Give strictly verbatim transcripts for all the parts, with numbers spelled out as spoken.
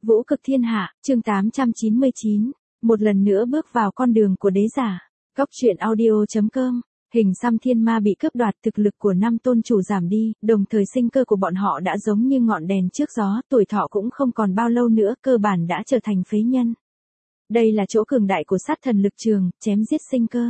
Vũ cực thiên hạ, chương tám trăm chín mươi chín, một lần nữa bước vào con đường của đế giả. Góc truyện audio chấm com. Hình xăm thiên ma bị cướp đoạt, thực lực của năm tôn chủ giảm đi, đồng thời sinh cơ của bọn họ đã giống như ngọn đèn trước gió, tuổi thọ cũng không còn bao lâu nữa, cơ bản đã trở thành phế nhân. Đây là chỗ cường đại của sát thần lực trường, chém giết sinh cơ.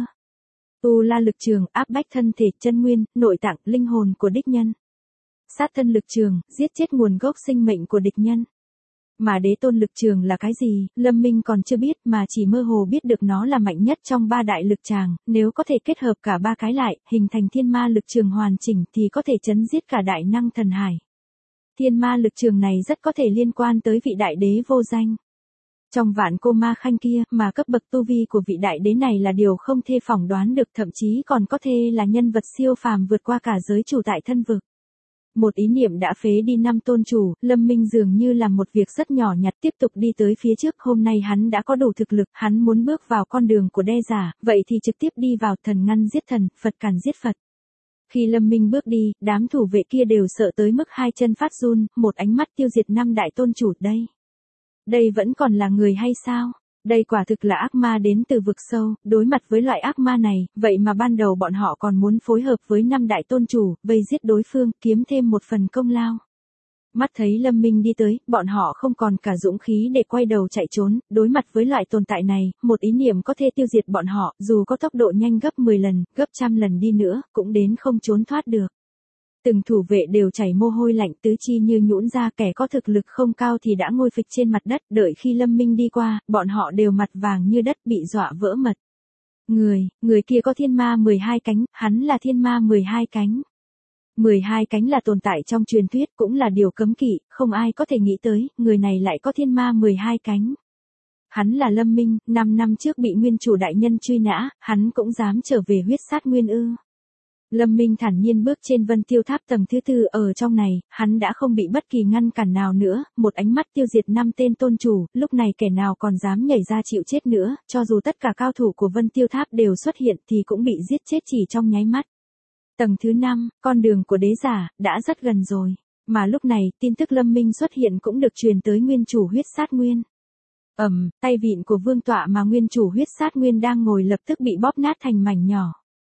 Tu la lực trường, áp bách thân thể, chân nguyên, nội tạng, linh hồn của địch nhân. Sát thân lực trường, giết chết nguồn gốc sinh mệnh của địch nhân. Mà đế tôn lực trường là cái gì, Lâm Minh còn chưa biết, mà chỉ mơ hồ biết được nó là mạnh nhất trong ba đại lực tràng, nếu có thể kết hợp cả ba cái lại, hình thành thiên ma lực trường hoàn chỉnh thì có thể chấn giết cả đại năng thần hải. Thiên ma lực trường này rất có thể liên quan tới vị đại đế vô danh. Trong vạn cô ma khanh kia, mà cấp bậc tu vi của vị đại đế này là điều không thể phỏng đoán được, thậm chí còn có thể là nhân vật siêu phàm vượt qua cả giới chủ tại thân vực. Một ý niệm đã phế đi năm tôn chủ, Lâm Minh dường như làm một việc rất nhỏ nhặt, tiếp tục đi tới phía trước. Hôm nay hắn đã có đủ thực lực, hắn muốn bước vào con đường của đế giả, vậy thì trực tiếp đi vào, thần ngăn giết thần, Phật càn giết Phật. Khi Lâm Minh bước đi, đám thủ vệ kia đều sợ tới mức hai chân phát run, một ánh mắt tiêu diệt năm đại tôn chủ. Đây, đây vẫn còn là người hay sao? Đây quả thực là ác ma đến từ vực sâu, đối mặt với loại ác ma này, vậy mà ban đầu bọn họ còn muốn phối hợp với năm đại tôn chủ, vây giết đối phương, kiếm thêm một phần công lao. Mắt thấy Lâm Minh đi tới, bọn họ không còn cả dũng khí để quay đầu chạy trốn, đối mặt với loại tồn tại này, một ý niệm có thể tiêu diệt bọn họ, dù có tốc độ nhanh gấp mười lần, gấp trăm lần đi nữa, cũng đến không trốn thoát được. Từng thủ vệ đều chảy mồ hôi lạnh, tứ chi như nhũn ra, kẻ có thực lực không cao thì đã ngồi phịch trên mặt đất, đợi khi Lâm Minh đi qua, bọn họ đều mặt vàng như đất, bị dọa vỡ mật. Người, người kia có thiên ma mười hai cánh, hắn là thiên ma mười hai cánh. mười hai cánh là tồn tại trong truyền thuyết, cũng là điều cấm kỵ, không ai có thể nghĩ tới, người này lại có thiên ma mười hai cánh. Hắn là Lâm Minh, năm năm trước bị nguyên chủ đại nhân truy nã, hắn cũng dám trở về huyết sát nguyên ư. Lâm Minh thản nhiên bước trên Vân Tiêu Tháp tầng thứ tư, ở trong này, hắn đã không bị bất kỳ ngăn cản nào nữa, một ánh mắt tiêu diệt năm tên tôn chủ, lúc này kẻ nào còn dám nhảy ra chịu chết nữa, cho dù tất cả cao thủ của Vân Tiêu Tháp đều xuất hiện thì cũng bị giết chết chỉ trong nháy mắt. Tầng thứ năm, con đường của đế giả, đã rất gần rồi, mà lúc này, tin tức Lâm Minh xuất hiện cũng được truyền tới nguyên chủ huyết sát nguyên. Ầm, tay vịn của vương tọa mà nguyên chủ huyết sát nguyên đang ngồi lập tức bị bóp nát thành mảnh nhỏ.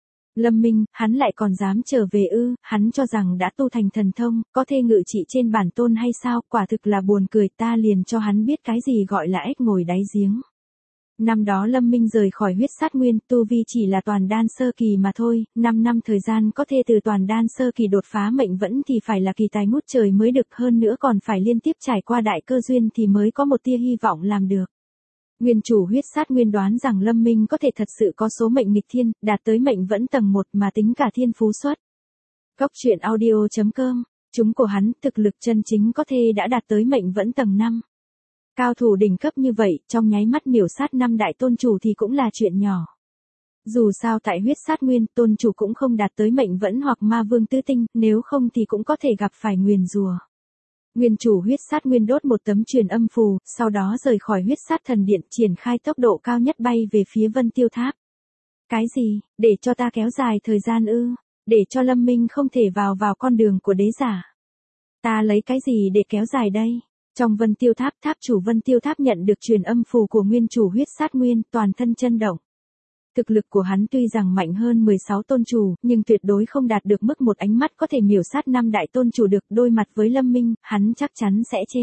Lâm Minh, hắn lại còn dám trở về ư, hắn cho rằng đã tu thành thần thông, có thể ngự trị trên bản tôn hay sao, quả thực là buồn cười, ta liền cho hắn biết cái gì gọi là ếch ngồi đáy giếng. Năm đó Lâm Minh rời khỏi huyết sát nguyên, tu vi chỉ là toàn đan sơ kỳ mà thôi, năm năm thời gian có thể từ toàn đan sơ kỳ đột phá mệnh vẫn thì phải là kỳ tài ngút trời mới được, hơn nữa còn phải liên tiếp trải qua đại cơ duyên thì mới có một tia hy vọng làm được. Nguyên chủ huyết sát nguyên đoán rằng Lâm Minh có thể thật sự có số mệnh nghịch thiên, đạt tới mệnh vẫn tầng một mà tính cả thiên phú xuất. Góc truyện audio chấm com, chúng của hắn, thực lực chân chính có thể đã đạt tới mệnh vẫn tầng năm. Cao thủ đỉnh cấp như vậy, trong nháy mắt miểu sát năm đại tôn chủ thì cũng là chuyện nhỏ. Dù sao tại huyết sát nguyên, tôn chủ cũng không đạt tới mệnh vẫn hoặc ma vương tứ tinh, nếu không thì cũng có thể gặp phải nguyền rủa. Nguyên chủ huyết sát nguyên đốt một tấm truyền âm phù, sau đó rời khỏi huyết sát thần điện, triển khai tốc độ cao nhất bay về phía Vân Tiêu Tháp. Cái gì, để cho ta kéo dài thời gian ư, để cho Lâm Minh không thể vào vào con đường của đế giả. Ta lấy cái gì để kéo dài đây? Trong Vân Tiêu Tháp, tháp chủ Vân Tiêu Tháp nhận được truyền âm phù của nguyên chủ huyết sát nguyên, toàn thân chấn động. Thực lực của hắn tuy rằng mạnh hơn mười sáu tôn chủ, nhưng tuyệt đối không đạt được mức một ánh mắt có thể miểu sát năm đại tôn chủ được, đối mặt với Lâm Minh, hắn chắc chắn sẽ chê.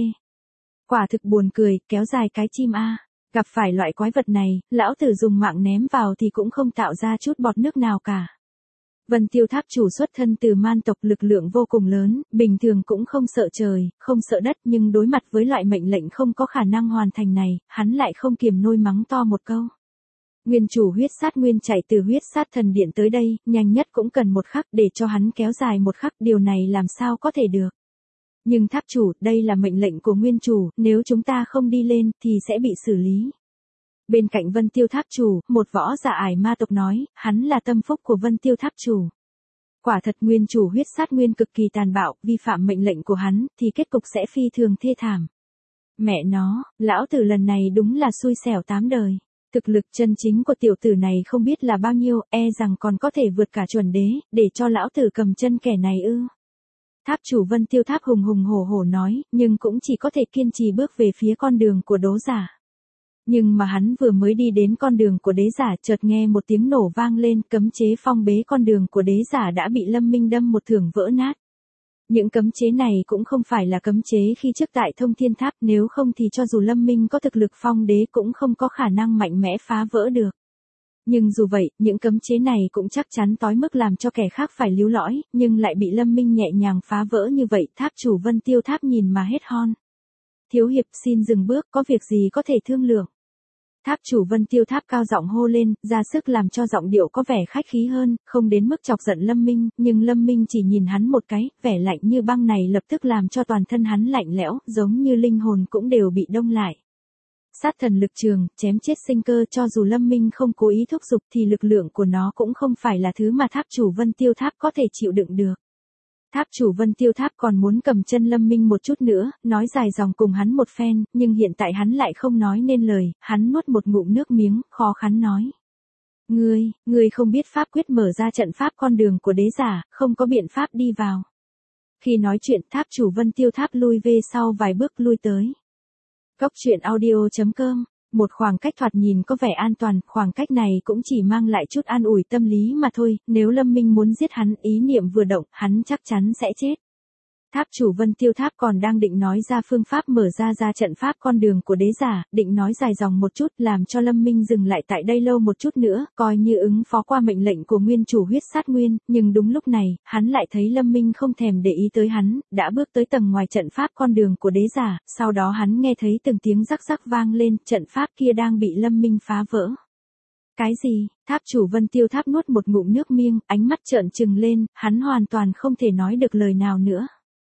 Quả thực buồn cười, kéo dài cái chim a, gặp phải loại quái vật này, lão tử dùng mạng ném vào thì cũng không tạo ra chút bọt nước nào cả. Vân Tiêu Tháp chủ xuất thân từ man tộc, lực lượng vô cùng lớn, bình thường cũng không sợ trời, không sợ đất, nhưng đối mặt với loại mệnh lệnh không có khả năng hoàn thành này, hắn lại không kiềm nôi mắng to một câu. Nguyên chủ huyết sát nguyên chạy từ huyết sát thần điện tới đây, nhanh nhất cũng cần một khắc, để cho hắn kéo dài một khắc, điều này làm sao có thể được. Nhưng tháp chủ, đây là mệnh lệnh của nguyên chủ, nếu chúng ta không đi lên, thì sẽ bị xử lý. Bên cạnh Vân Tiêu Tháp chủ, một võ giả ải ma tộc nói, hắn là tâm phúc của Vân Tiêu Tháp chủ. Quả thật nguyên chủ huyết sát nguyên cực kỳ tàn bạo, vi phạm mệnh lệnh của hắn, thì kết cục sẽ phi thường thê thảm. Mẹ nó, lão tử lần này đúng là xui xẻo tám đời. Thực lực chân chính của tiểu tử này không biết là bao nhiêu, e rằng còn có thể vượt cả chuẩn đế, để cho lão tử cầm chân kẻ này ư. Tháp chủ Vân Tiêu Tháp hùng hùng hổ hổ nói, nhưng cũng chỉ có thể kiên trì bước về phía con đường của Đỗ giả. Nhưng mà hắn vừa mới đi đến con đường của đế giả, chợt nghe một tiếng nổ vang lên, cấm chế phong bế con đường của đế giả đã bị Lâm Minh đâm một thưởng vỡ nát. Những cấm chế này cũng không phải là cấm chế khi trước tại Thông Thiên Tháp, nếu không thì cho dù Lâm Minh có thực lực phong đế cũng không có khả năng mạnh mẽ phá vỡ được. Nhưng dù vậy, những cấm chế này cũng chắc chắn tối mức làm cho kẻ khác phải líu lõi, nhưng lại bị Lâm Minh nhẹ nhàng phá vỡ như vậy. Tháp chủ Vân Tiêu Tháp nhìn mà hết hon. Thiếu hiệp xin dừng bước, có việc gì có thể thương lượng. Tháp chủ Vân Tiêu Tháp cao giọng hô lên, ra sức làm cho giọng điệu có vẻ khách khí hơn, không đến mức chọc giận Lâm Minh, nhưng Lâm Minh chỉ nhìn hắn một cái, vẻ lạnh như băng này lập tức làm cho toàn thân hắn lạnh lẽo, giống như linh hồn cũng đều bị đông lại. Sát thần lực trường, chém chết sinh cơ, cho dù Lâm Minh không cố ý thúc giục thì lực lượng của nó cũng không phải là thứ mà tháp chủ Vân Tiêu Tháp có thể chịu đựng được. Tháp chủ Vân Tiêu Tháp còn muốn cầm chân Lâm Minh một chút nữa, nói dài dòng cùng hắn một phen, nhưng hiện tại hắn lại không nói nên lời, hắn nuốt một ngụm nước miếng, khó khăn nói. Ngươi, ngươi không biết pháp quyết mở ra trận pháp con đường của đế giả, không có biện pháp đi vào. Khi nói chuyện, tháp chủ Vân Tiêu Tháp lui về sau vài bước lui tới. Góc truyện audio chấm com, một khoảng cách thoạt nhìn có vẻ an toàn, khoảng cách này cũng chỉ mang lại chút an ủi tâm lý mà thôi, nếu Lâm Minh muốn giết hắn, ý niệm vừa động, hắn chắc chắn sẽ chết. Tháp chủ Vân Tiêu Tháp còn đang định nói ra phương pháp mở ra ra trận pháp con đường của đế giả, định nói dài dòng một chút, làm cho Lâm Minh dừng lại tại đây lâu một chút nữa, coi như ứng phó qua mệnh lệnh của nguyên chủ huyết sát nguyên, nhưng đúng lúc này, hắn lại thấy Lâm Minh không thèm để ý tới hắn, đã bước tới tầng ngoài trận pháp con đường của đế giả, sau đó hắn nghe thấy từng tiếng rắc rắc vang lên, trận pháp kia đang bị Lâm Minh phá vỡ. Cái gì? Tháp chủ Vân Tiêu Tháp nuốt một ngụm nước miếng, ánh mắt trợn trừng lên, hắn hoàn toàn không thể nói được lời nào nữa.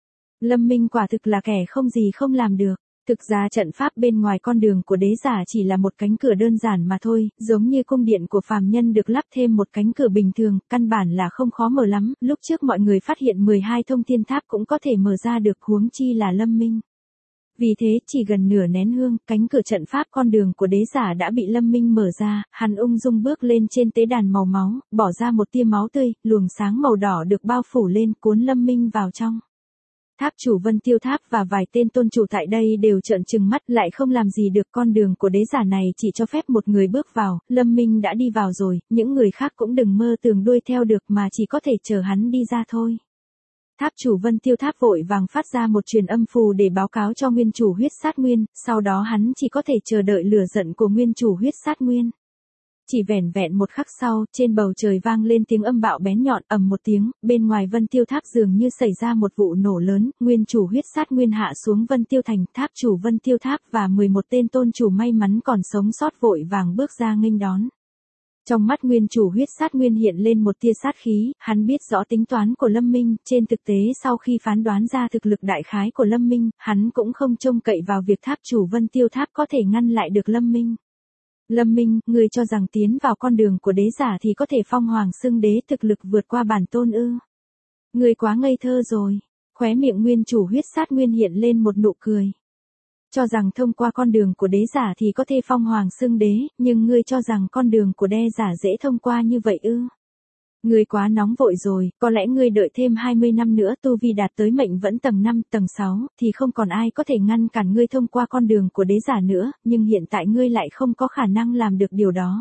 Lâm Minh quả thực là kẻ không gì không làm được. Thực ra trận pháp bên ngoài con đường của đế giả chỉ là một cánh cửa đơn giản mà thôi, giống như cung điện của phàm nhân được lắp thêm một cánh cửa bình thường, căn bản là không khó mở lắm, lúc trước mọi người phát hiện mười hai thông thiên tháp cũng có thể mở ra được, huống chi là Lâm Minh. Vì thế chỉ gần nửa nén hương, cánh cửa trận pháp con đường của đế giả đã bị Lâm Minh mở ra, hắn ung dung bước lên trên tế đàn màu máu, bỏ ra một tia máu tươi, luồng sáng màu đỏ được bao phủ lên cuốn Lâm Minh vào trong. Tháp chủ Vân Tiêu Tháp và vài tên tôn chủ tại đây đều trợn trừng mắt, lại không làm gì được, con đường của đế giả này chỉ cho phép một người bước vào, Lâm Minh đã đi vào rồi, những người khác cũng đừng mơ tưởng đuôi theo được mà chỉ có thể chờ hắn đi ra thôi. Tháp chủ Vân Tiêu Tháp vội vàng phát ra một truyền âm phù để báo cáo cho nguyên chủ huyết sát nguyên, sau đó hắn chỉ có thể chờ đợi lửa giận của nguyên chủ huyết sát nguyên. Chỉ vẻn vẹn một khắc sau, trên bầu trời vang lên tiếng âm bạo bén nhọn, ầm một tiếng, bên ngoài Vân Tiêu Tháp dường như xảy ra một vụ nổ lớn, nguyên chủ huyết sát nguyên hạ xuống Vân Tiêu Thành, tháp chủ Vân Tiêu Tháp và mười một tên tôn chủ may mắn còn sống sót vội vàng bước ra nghênh đón. Trong mắt nguyên chủ huyết sát nguyên hiện lên một tia sát khí, hắn biết rõ tính toán của Lâm Minh, trên thực tế sau khi phán đoán ra thực lực đại khái của Lâm Minh, hắn cũng không trông cậy vào việc tháp chủ Vân Tiêu Tháp có thể ngăn lại được Lâm Minh. Lâm Minh, ngươi cho rằng tiến vào con đường của đế giả thì có thể phong hoàng xưng đế, thực lực vượt qua bản tôn ư? Ngươi quá ngây thơ rồi. Khóe miệng nguyên chủ huyết sát nguyên hiện lên một nụ cười. Cho rằng thông qua con đường của đế giả thì có thể phong hoàng xưng đế, nhưng ngươi cho rằng con đường của đế giả dễ thông qua như vậy ư? Ngươi quá nóng vội rồi, có lẽ ngươi đợi thêm hai mươi năm nữa tu vi đạt tới mệnh vẫn tầng năm, tầng sáu, thì không còn ai có thể ngăn cản ngươi thông qua con đường của đế giả nữa, nhưng hiện tại ngươi lại không có khả năng làm được điều đó.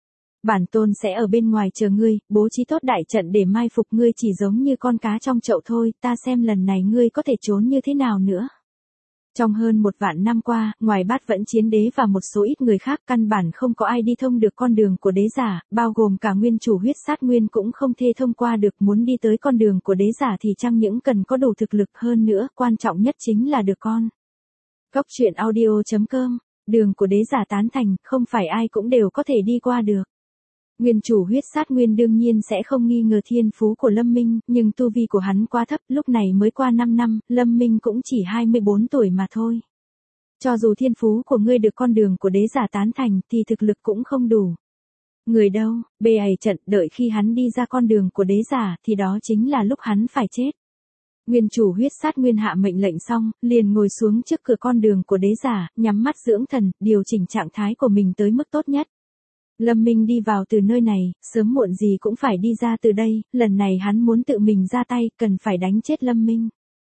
Bản tôn sẽ ở bên ngoài chờ ngươi, bố trí tốt đại trận để mai phục ngươi, chỉ giống như con cá trong chậu thôi, ta xem lần này ngươi có thể trốn như thế nào nữa. Trong hơn một vạn năm qua, ngoài Bát Vẫn Chiến Đế và một số ít người khác, căn bản không có ai đi thông được con đường của đế giả, bao gồm cả nguyên chủ huyết sát nguyên cũng không thể thông qua được. Muốn đi tới con đường của đế giả thì chẳng những cần có đủ thực lực, hơn nữa, quan trọng nhất chính là được con. Góc truyện audio chấm com, đường của đế giả tán thành, không phải ai cũng đều có thể đi qua được. Nguyên chủ huyết sát nguyên đương nhiên sẽ không nghi ngờ thiên phú của Lâm Minh, nhưng tu vi của hắn quá thấp, lúc này mới qua năm năm, Lâm Minh cũng chỉ hai mươi bốn tuổi mà thôi. Cho dù thiên phú của ngươi được con đường của đế giả tán thành thì thực lực cũng không đủ. Người đâu, bê ầy trận, đợi khi hắn đi ra con đường của đế giả thì đó chính là lúc hắn phải chết. Nguyên chủ huyết sát nguyên hạ mệnh lệnh xong, liền ngồi xuống trước cửa con đường của đế giả, nhắm mắt dưỡng thần, điều chỉnh trạng thái của mình tới mức tốt nhất. Lâm Minh đi vào từ nơi này, sớm muộn gì cũng phải đi ra từ đây, lần này hắn muốn tự mình ra tay, cần phải đánh chết Lâm Minh.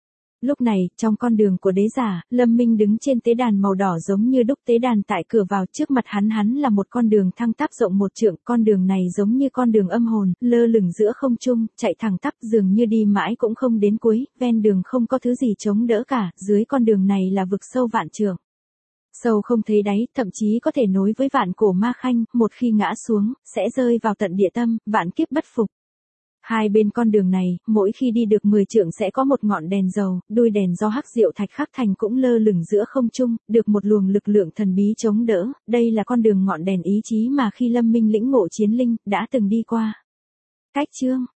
Lúc này, trong con đường của đế giả, Lâm Minh đứng trên tế đàn màu đỏ giống như đúc tế đàn tại cửa vào, trước mặt hắn hắn là một con đường thăng tắp rộng một trượng, con đường này giống như con đường âm hồn, lơ lửng giữa không trung, chạy thẳng tắp dường như đi mãi cũng không đến cuối, ven đường không có thứ gì chống đỡ cả, dưới con đường này là vực sâu vạn trượng. Sâu không thấy đáy, thậm chí có thể nối với vạn cổ ma khanh, một khi ngã xuống, sẽ rơi vào tận địa tâm, vạn kiếp bất phục. Hai bên con đường này, mỗi khi đi được mười trượng sẽ có một ngọn đèn dầu, đuôi đèn do hắc diệu thạch khắc thành cũng lơ lửng giữa không trung, được một luồng lực lượng thần bí chống đỡ, đây là con đường ngọn đèn ý chí mà khi Lâm Minh lĩnh ngộ chiến linh, đã từng đi qua. Cách chương